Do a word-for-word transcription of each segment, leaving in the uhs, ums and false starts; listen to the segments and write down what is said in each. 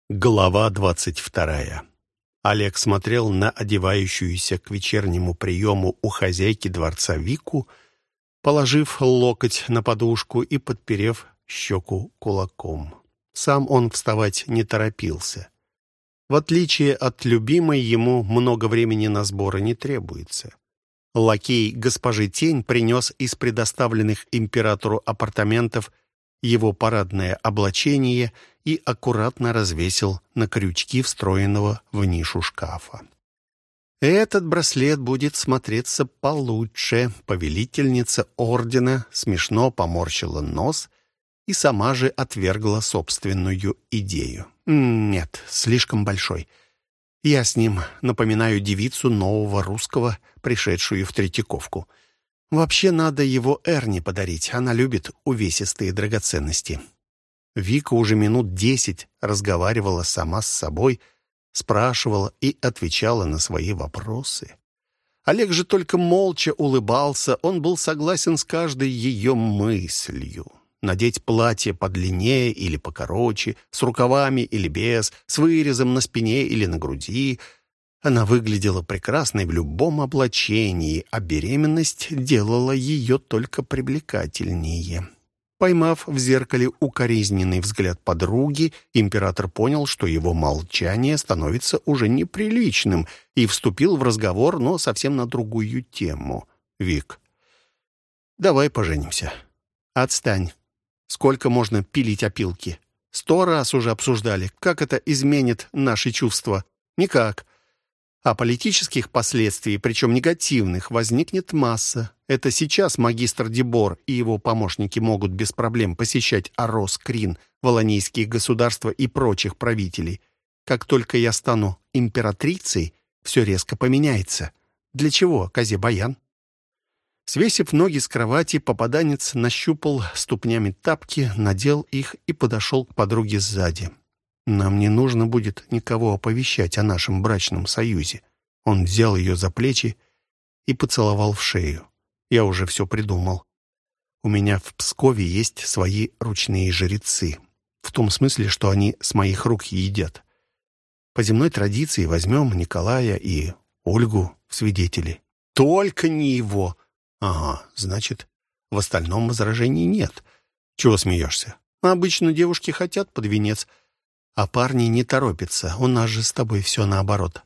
Глава двадцать вторая. Олег смотрел на одевающуюся к вечернему приему у хозяйки дворца Вику, положив локоть на подушку и подперев щеку кулаком. Сам он вставать не торопился. В отличие от любимой, ему много времени на сборы не требуется. Лакей госпожи Тень принес из предоставленных императору апартаментов его парадное облачение и аккуратно развесил на крючки встроенного в нишу шкафа. «Этот браслет будет смотреться получше», — повелительница ордена смешно поморщила нос и сама же отвергла собственную идею. «Нет, слишком большой. Я с ним напоминаю девицу нового русского, пришедшую в Третьяковку. Вообще надо его Эрне подарить, она любит увесистые драгоценности». Вика уже минут десять разговаривала сама с собой, спрашивала и отвечала на свои вопросы. Олег же только молча улыбался, он был согласен с каждой ее мыслью. Надеть платье подлиннее или покороче, с рукавами или без, с вырезом на спине или на груди. Она выглядела прекрасной в любом облачении, а беременность делала ее только привлекательнее. Поймав в зеркале укоризненный взгляд подруги, император понял, что его молчание становится уже неприличным, и вступил в разговор, но совсем на другую тему. «Вик, давай поженимся». «Отстань. Сколько можно пилить опилки? Сто раз уже обсуждали, как это изменит наши чувства. Никак. А политических последствий, причем негативных, возникнет масса. Это сейчас магистр Дебор и его помощники могут без проблем посещать Арос, Крин, Волонийские государства и прочих правителей. Как только я стану императрицей, все резко поменяется. Для чего, Казе-Баян?» Свесив ноги с кровати, попаданец нащупал ступнями тапки, надел их и подошел к подруге сзади. «Нам не нужно будет никого оповещать о нашем брачном союзе». Он взял ее за плечи и поцеловал в шею. «Я уже все придумал. У меня в Пскове есть свои ручные жрецы. В том смысле, что они с моих рук едят. По земной традиции возьмем Николая и Ольгу в свидетели». «Только не его!» «Ага, значит, в остальном возражений нет. Чего смеешься? Обычно девушки хотят под венец, а парни не торопятся. У нас же с тобой все наоборот».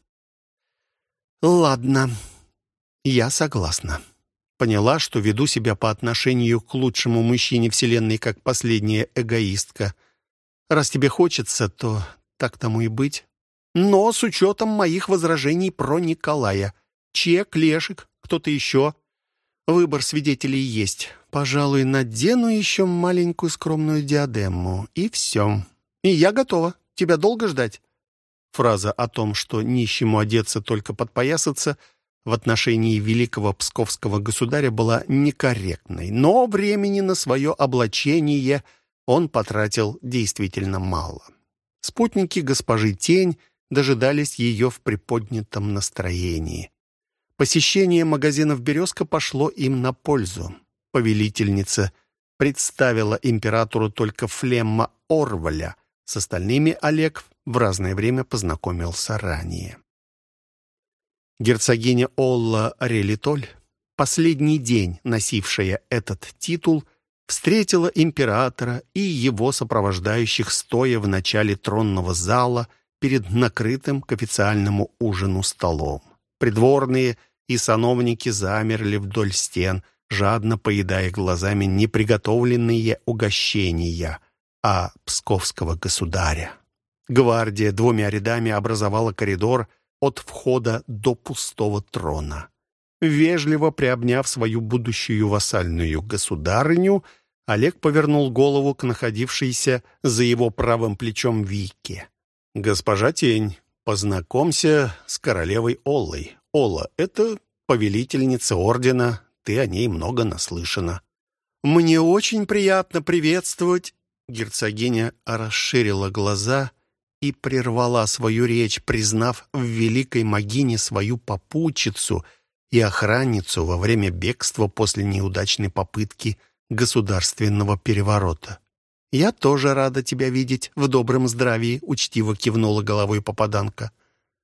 «Ладно, я согласна. Поняла, что веду себя по отношению к лучшему мужчине вселенной как последняя эгоистка. Раз тебе хочется, то так тому и быть. Но с учетом моих возражений про Николая. Чек, Лешек, кто-то еще. Выбор свидетелей есть. Пожалуй, надену еще маленькую скромную диадему. И все. И я готова. Тебя долго ждать?» Фраза о том, что нищему одеться только подпоясаться, в отношении великого псковского государя была некорректной, но времени на свое облачение он потратил действительно мало. Спутники госпожи Тень дожидались ее в приподнятом настроении. Посещение магазинов «Березка» пошло им на пользу. Повелительница представила императору только Флемма Орваля. С остальными Олег в разное время познакомился ранее. Герцогиня Олла Релитоль, последний день носившая этот титул, встретила императора и его сопровождающих стоя в начале тронного зала перед накрытым к официальному ужину столом. Придворные и сановники замерли вдоль стен, жадно поедая глазами неприготовленные угощения, а псковского государя. Гвардия двумя рядами образовала коридор от входа до пустого трона. Вежливо приобняв свою будущую вассальную государыню, Олег повернул голову к находившейся за его правым плечом Вике. «Госпожа Тень, познакомься с королевой Оллой. Олла — это повелительница ордена, ты о ней много наслышана». «Мне очень приятно приветствовать...» Герцогиня расширила глаза и прервала свою речь, признав в великой могине свою попутчицу и охранницу во время бегства после неудачной попытки государственного переворота. «Я тоже рада тебя видеть в добром здравии», — учтиво кивнула головой попаданка.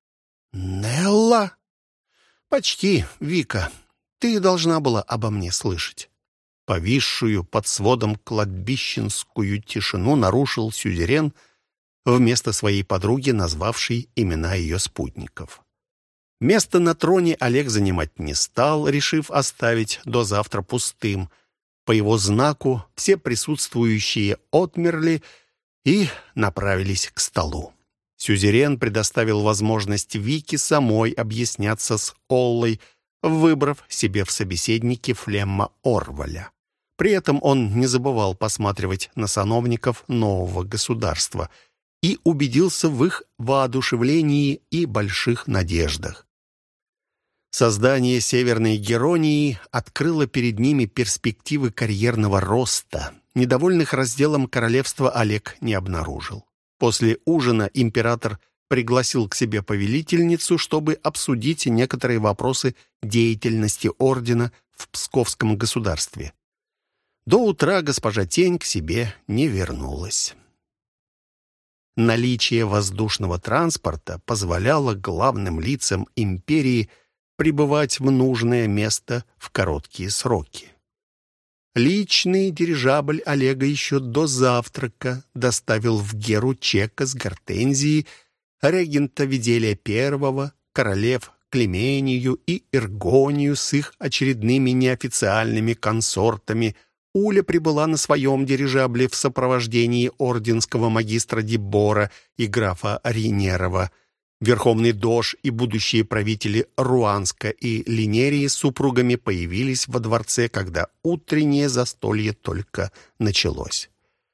«Нелла?» «Почти, Вика. Ты должна была обо мне слышать». Повисшую под сводом кладбищенскую тишину нарушил сюзерен, вместо своей подруги, назвавшей имена ее спутников. Место на троне Олег занимать не стал, решив оставить до завтра пустым. По его знаку все присутствующие отмерли и направились к столу. Сюзерен предоставил возможность Вике самой объясняться с Оллой, выбрав себе в собеседнике Флемма Орваля. При этом он не забывал посматривать на сановников нового государства и убедился в их воодушевлении и больших надеждах. Создание Северной Геронии открыло перед ними перспективы карьерного роста. Недовольных разделом королевства Олег не обнаружил. После ужина император пригласил к себе повелительницу, чтобы обсудить некоторые вопросы деятельности ордена в Псковском государстве. До утра госпожа Тень к себе не вернулась. Наличие воздушного транспорта позволяло главным лицам империи прибывать в нужное место в короткие сроки. Личный дирижабль Олега еще до завтрака доставил в Геру Чека с Гортензией, регента Виделия Первого, королев Клемению и Иргонию с их очередными неофициальными консортами. Уля прибыла на своем дирижабле в сопровождении орденского магистра Дибора и графа Ринерова. Верховный Дож и будущие правители Руанска и Линерии с супругами появились во дворце, когда утреннее застолье только началось.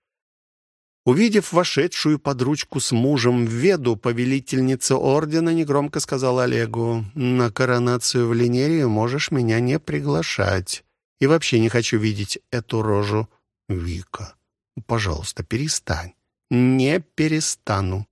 Увидев вошедшую под ручку с мужем Веду, повелительница ордена негромко сказала Олегу: «На коронацию в Линерию можешь меня не приглашать. И вообще не хочу видеть эту рожу». «Вика, пожалуйста, перестань». «Не перестану.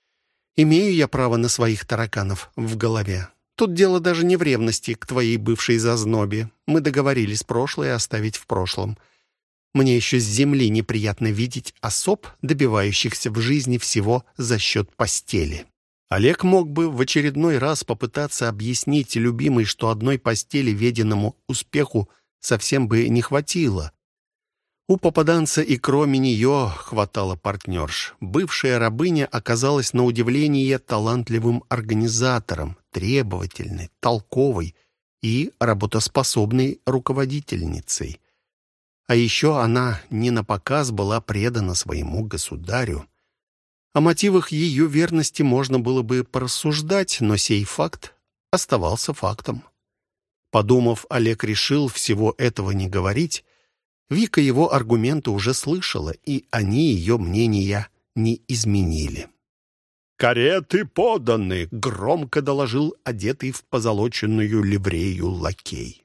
Имею я право на своих тараканов в голове. Тут дело даже не в ревности к твоей бывшей зазнобе. Мы договорились прошлое оставить в прошлом. Мне еще с земли неприятно видеть особ, добивающихся в жизни всего за счет постели». Олег мог бы в очередной раз попытаться объяснить любимой, что одной постели веденному успеху совсем бы не хватило. У попаданца и кроме нее хватало партнерш. Бывшая рабыня оказалась на удивление талантливым организатором, требовательной, толковой и работоспособной руководительницей. А еще она не напоказ была предана своему государю. О мотивах ее верности можно было бы порассуждать, но сей факт оставался фактом. Подумав, Олег решил всего этого не говорить. Вика его аргументы уже слышала, и они ее мнения не изменили. «Кареты поданы!» — громко доложил одетый в позолоченную ливрею лакей.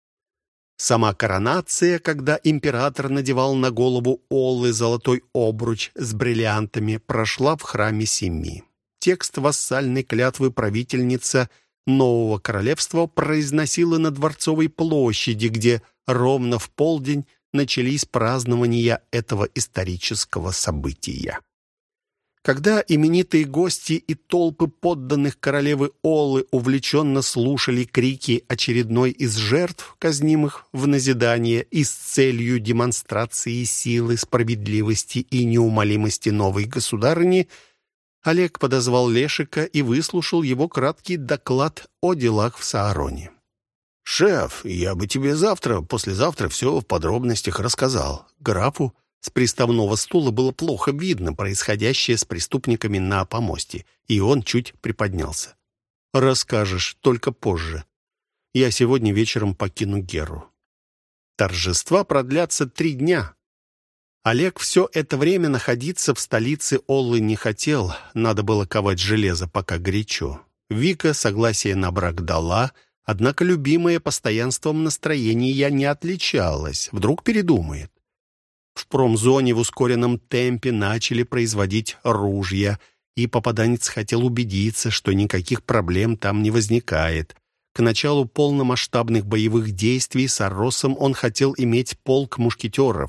Сама коронация, когда император надевал на голову Оллы золотой обруч с бриллиантами, прошла в храме Семи. Текст вассальной клятвы правительница нового королевства произносила на Дворцовой площади, где ровно в полдень начались празднования этого исторического события. Когда именитые гости и толпы подданных королевы Оллы увлеченно слушали крики очередной из жертв, казнимых в назидание и с целью демонстрации силы, справедливости и неумолимости новой государыни, Олег подозвал Лешика и выслушал его краткий доклад о делах в Саароне. «Шеф, я бы тебе завтра, послезавтра все в подробностях рассказал». Графу с приставного стула было плохо видно происходящее с преступниками на помосте, и он чуть приподнялся. «Расскажешь, только позже. Я сегодня вечером покину Геру. Торжества продлятся три дня». Олег все это время находиться в столице Оллы не хотел, надо было ковать железо, пока горячо. Вика согласие на брак дала, однако любимая постоянством настроения не отличалась, вдруг передумает. В промзоне в ускоренном темпе начали производить ружья, и попаданец хотел убедиться, что никаких проблем там не возникает. К началу полномасштабных боевых действий с Арросом он хотел иметь полк мушкетеров.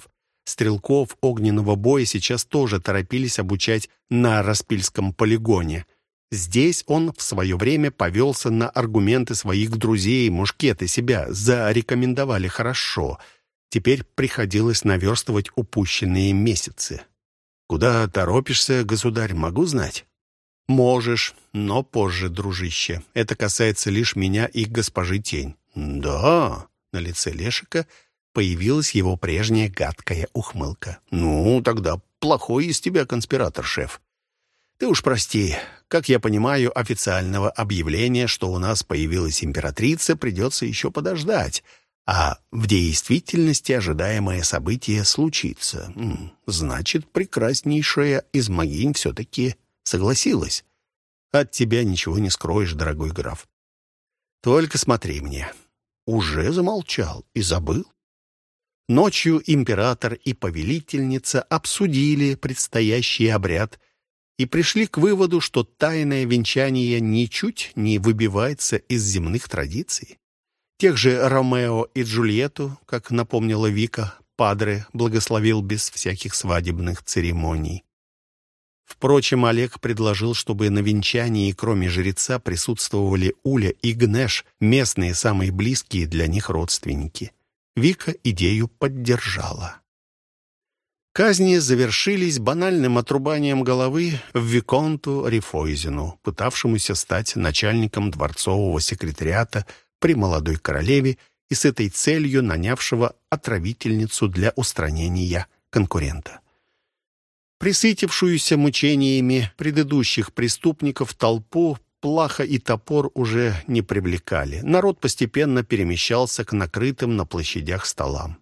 Стрелков огненного боя сейчас тоже торопились обучать на Распильском полигоне. Здесь он в свое время повелся на аргументы своих друзей, мушкеты себя зарекомендовали хорошо. Теперь приходилось наверстывать упущенные месяцы. «Куда торопишься, государь, могу знать?» «Можешь, но позже, дружище. Это касается лишь меня и госпожи Тень». «Да?» — на лице Лешика появилась его прежняя гадкая ухмылка. «Ну, тогда плохой из тебя конспиратор, шеф. Ты уж прости. Как я понимаю, официального объявления, что у нас появилась императрица, придется еще подождать. А в действительности ожидаемое событие случится. Значит, прекраснейшая из могинь все-таки согласилась. От тебя ничего не скроешь, дорогой граф. Только смотри мне. Уже замолчал и забыл. Ночью император и повелительница обсудили предстоящий обряд и пришли к выводу, что тайное венчание ничуть не выбивается из земных традиций. Тех же Ромео и Джульетту, как напомнила Вика, Падре благословил без всяких свадебных церемоний. Впрочем, Олег предложил, чтобы на венчании, кроме жреца, присутствовали Уля и Гнеш, местные самые близкие для них родственники. Вика идею поддержала. Казни завершились банальным отрубанием головы виконту Рифойзену, пытавшемуся стать начальником дворцового секретариата при молодой королеве и с этой целью нанявшего отравительницу для устранения конкурента. Присытившуюся мучениями предыдущих преступников толпу плаха и топор уже не привлекали. Народ постепенно перемещался к накрытым на площадях столам.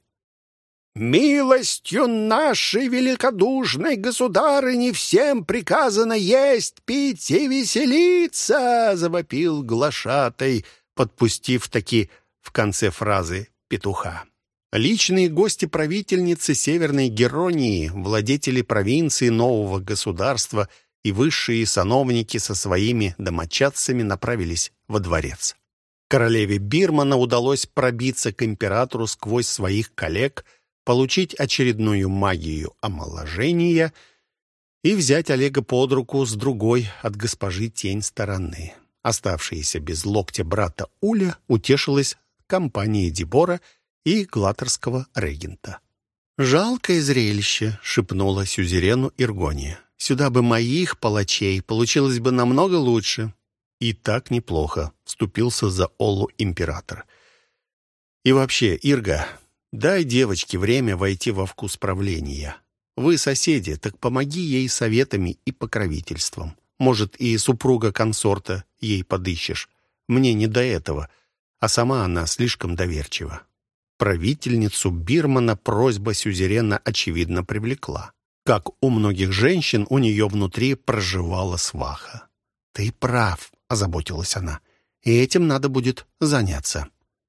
«Милостью нашей великодушной государыни всем приказано есть, пить и веселиться!» — завопил глашатай, подпустив таки в конце фразы петуха. Личные гости правительницы Северной Геронии, владетели провинции нового государства и высшие сановники со своими домочадцами направились во дворец. Королеве Бирмана удалось пробиться к императору сквозь своих коллег, получить очередную магию омоложения и взять Олега под руку с другой от госпожи Тень стороны. Оставшаяся без локтя брата Уля утешилась компанией Дебора и глаторского регента. «Жалкое зрелище», — шепнула сюзерену Иргония. «Сюда бы моих палачей, получилось бы намного лучше». «И так неплохо», — вступился за Олу император. «И вообще, Ирга, дай девочке время войти во вкус правления. Вы соседи, так помоги ей советами и покровительством. Может, и супруга консорта ей подыщешь. Мне не до этого, а сама она слишком доверчива». Правительницу Бирмана просьба сюзерена очевидно привлекла. Как у многих женщин, у нее внутри проживала сваха. «Ты прав», — озаботилась она, — «и этим надо будет заняться».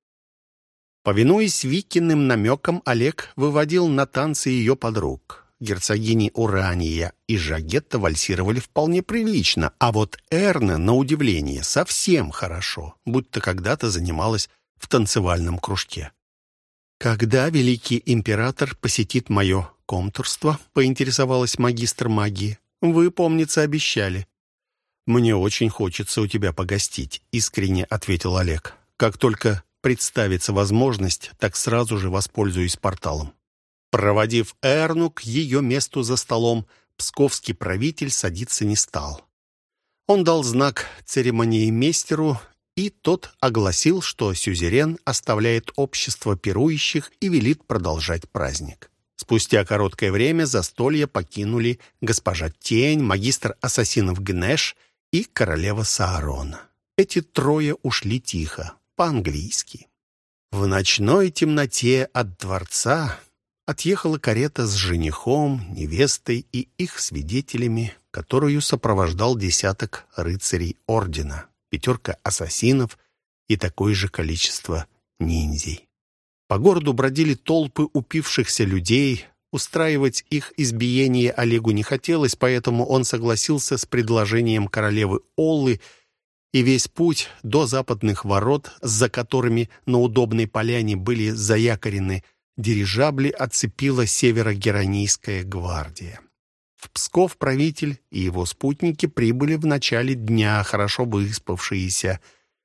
Повинуясь Викиным намекам, Олег выводил на танцы ее подруг. Герцогини Урания и Жагетта вальсировали вполне прилично, а вот Эрна, на удивление, совсем хорошо, будто когда-то занималась в танцевальном кружке. «Когда великий император посетит мое комтурство?» — поинтересовалась магистр магии. «Вы, помнится, обещали». «Мне очень хочется у тебя погостить», — искренне ответил Олег. «Как только представится возможность, так сразу же воспользуюсь порталом». Проводив Эрну к ее месту за столом, псковский правитель садиться не стал. Он дал знак церемониймейстеру, и тот огласил, что сюзерен оставляет общество пирующих и велит продолжать праздник. Спустя короткое время застолье покинули госпожа Тень, магистр ассасинов Гнеш и королева Саарона. Эти трое ушли тихо, по-английски. В ночной темноте от дворца отъехала карета с женихом, невестой и их свидетелями, которую сопровождал десяток рыцарей ордена, пятерка ассасинов и такое же количество ниндзей. По городу бродили толпы упившихся людей. Устраивать их избиение Олегу не хотелось, поэтому он согласился с предложением королевы Оллы, и весь путь до западных ворот, за которыми на удобной поляне были заякорены дирижабли оцепила Северо-Геронийская гвардия. В Псков правитель и его спутники прибыли в начале дня, хорошо выспавшиеся.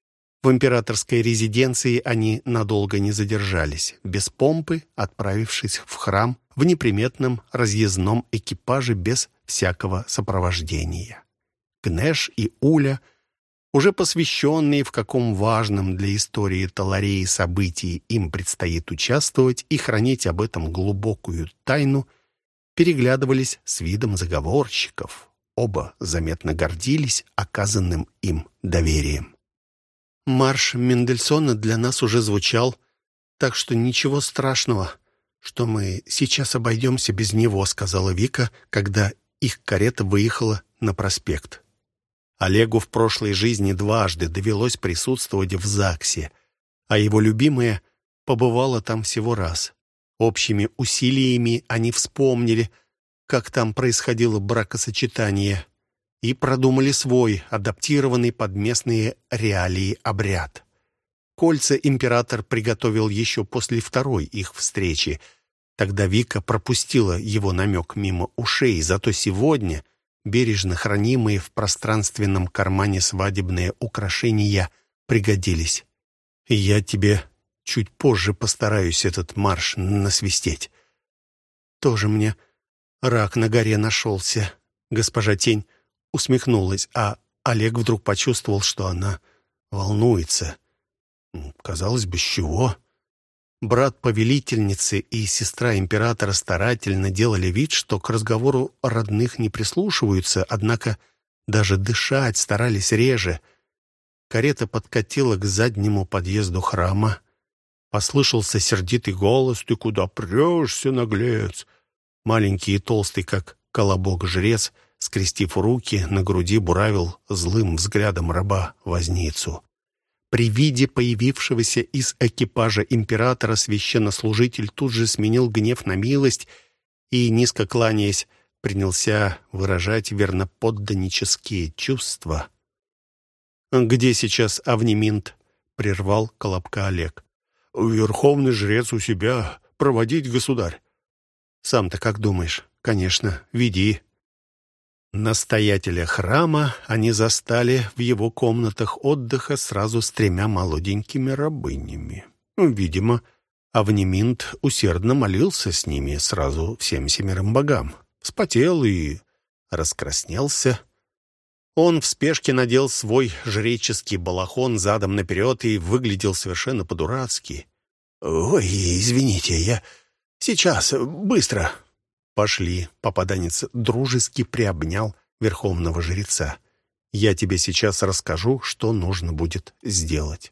В императорской резиденции они надолго не задержались, без помпы отправившись в храм в неприметном разъездном экипаже без всякого сопровождения. Гнеш и Уля, уже посвященные, в каком важном для истории Талареи событии им предстоит участвовать и хранить об этом глубокую тайну, переглядывались с видом заговорщиков. Оба заметно гордились оказанным им доверием. «Марш Мендельсона для нас уже звучал, так что ничего страшного, что мы сейчас обойдемся без него», сказала Вика, когда их карета выехала на проспект. Олегу в прошлой жизни дважды довелось присутствовать в ЗАГСе, а его любимая побывала там всего раз. Общими усилиями они вспомнили, как там происходило бракосочетание, и продумали свой, адаптированный под местные реалии обряд. Кольца император приготовил еще после второй их встречи. Тогда Вика пропустила его намек мимо ушей, зато сегодня бережно хранимые в пространственном кармане свадебные украшения пригодились. «Я тебе чуть позже постараюсь этот марш насвистеть». «Тоже мне рак на горе нашелся», — госпожа Тень усмехнулась, а Олег вдруг почувствовал, что она волнуется. Казалось бы, с чего? Брат повелительницы и сестра императора старательно делали вид, что к разговору родных не прислушиваются, однако даже дышать старались реже. Карета подкатила к заднему подъезду храма. Послышался сердитый голос: «Ты куда прешься, наглец?» Маленький и толстый, как колобок-жрец, скрестив руки на груди, буравил злым взглядом раба-возницу. При виде появившегося из экипажа императора священнослужитель тут же сменил гнев на милость и, низко кланяясь, принялся выражать верноподданнические чувства. «Где сейчас Авниминт?» — прервал Колобка Олег. «Верховный жрец у себя. Проводить, государь». «Сам-то как думаешь?» «Конечно, веди». Настоятеля храма они застали в его комнатах отдыха сразу с тремя молоденькими рабынями. Видимо, Авниминт усердно молился с ними сразу всем семерым богам. Вспотел и раскраснелся. Он в спешке надел свой жреческий балахон задом наперед и выглядел совершенно по-дурацки. «Ой, извините, я сейчас, быстро». «Пошли», — попаданец дружески приобнял верховного жреца. «Я тебе сейчас расскажу, что нужно будет сделать».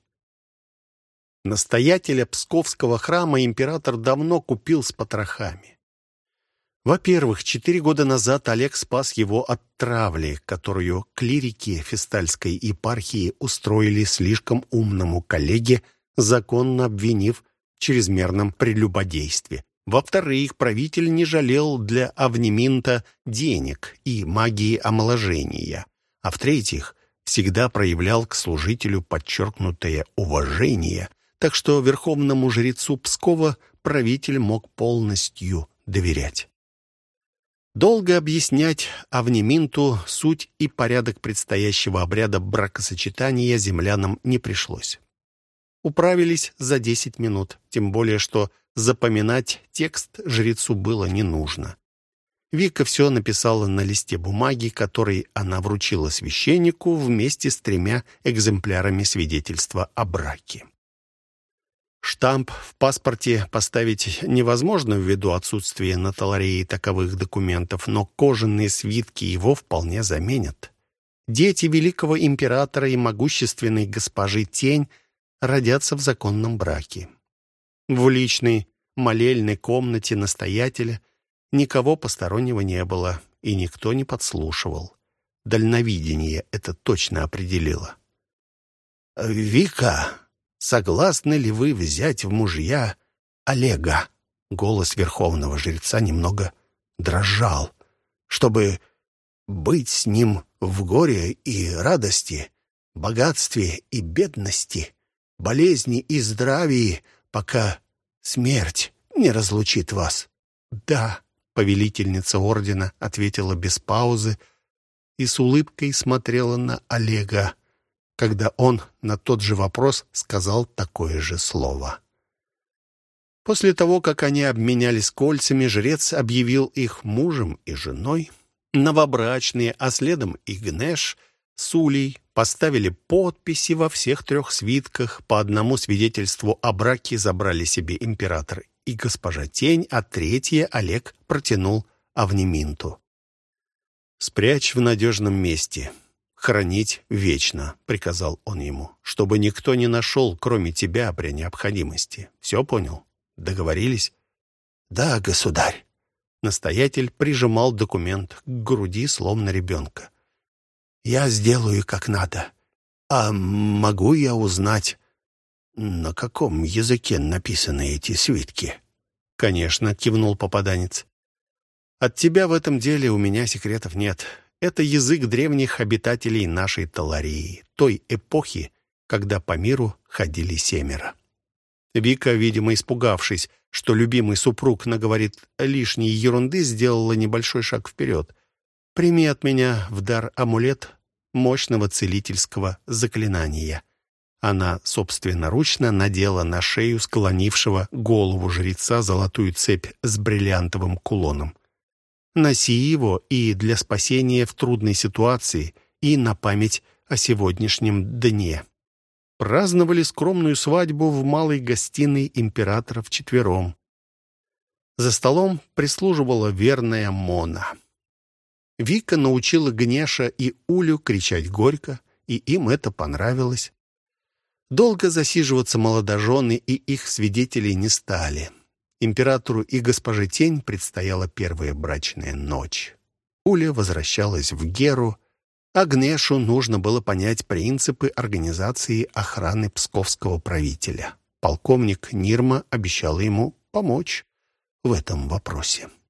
Настоятеля Псковского храма император давно купил с потрохами. Во-первых, четыре года назад Олег спас его от травли, которую клирики Фистальской епархии устроили слишком умному коллеге, законно обвинив в чрезмерном прелюбодействе. Во-вторых, правитель не жалел для Авниминта денег и магии омоложения. А в-третьих, всегда проявлял к служителю подчеркнутое уважение, так что верховному жрецу Пскова правитель мог полностью доверять. Долго объяснять Авниминту суть и порядок предстоящего обряда бракосочетания землянам не пришлось. Управились за десять минут, тем более что запоминать текст жрецу было не нужно. Вика все написала на листе бумаги, который она вручила священнику вместе с тремя экземплярами свидетельства о браке. Штамп в паспорте поставить невозможно ввиду отсутствия на Таларее таковых документов, но кожаные свитки его вполне заменят. Дети великого императора и могущественной госпожи Тень родятся в законном браке. В личной молельной комнате настоятеля никого постороннего не было, и никто не подслушивал. Дальновидение это точно определило. «Вика, согласны ли вы взять в мужья Олега?» Голос верховного жреца немного дрожал. «Чтобы быть с ним в горе и радости, богатстве и бедности, болезни и здравии, пока смерть не разлучит вас?» «Да», — повелительница ордена ответила без паузы и с улыбкой смотрела на Олега, когда он на тот же вопрос сказал такое же слово. После того, как они обменялись кольцами, жрец объявил их мужем и женой. Новобрачные, а следом и Гнеш с Улей поставили подписи во всех трех свитках. По одному свидетельству о браке забрали себе император и госпожа Тень, а третье Олег протянул Авниминту. «Спрячь в надежном месте. Хранить вечно», — приказал он ему, «чтобы никто не нашел, кроме тебя, при необходимости. Все понял? Договорились?» «Да, государь». Настоятель прижимал документ к груди, словно ребенка. «Я сделаю как надо. А могу я узнать, на каком языке написаны эти свитки?» «Конечно», — кивнул попаданец. «От тебя в этом деле у меня секретов нет. Это язык древних обитателей нашей Таларии, той эпохи, когда по миру ходили семеро». Вика, видимо, испугавшись, что любимый супруг наговорит лишней ерунды, сделала небольшой шаг вперед. «Прими от меня в дар амулет мощного целительского заклинания». Она собственноручно надела на шею склонившего голову жреца золотую цепь с бриллиантовым кулоном. «Носи его и для спасения в трудной ситуации, и на память о сегодняшнем дне». Праздновали скромную свадьбу в малой гостиной императора вчетвером. За столом прислуживала верная Мона. Вика научила Гнеша и Улю кричать горько, и им это понравилось. Долго засиживаться молодожены и их свидетелей не стали. Императору и госпоже Тень предстояла первая брачная ночь. Уля возвращалась в Геру, а Гнешу нужно было понять принципы организации охраны псковского правителя. Полковник Нирма обещал ему помочь в этом вопросе.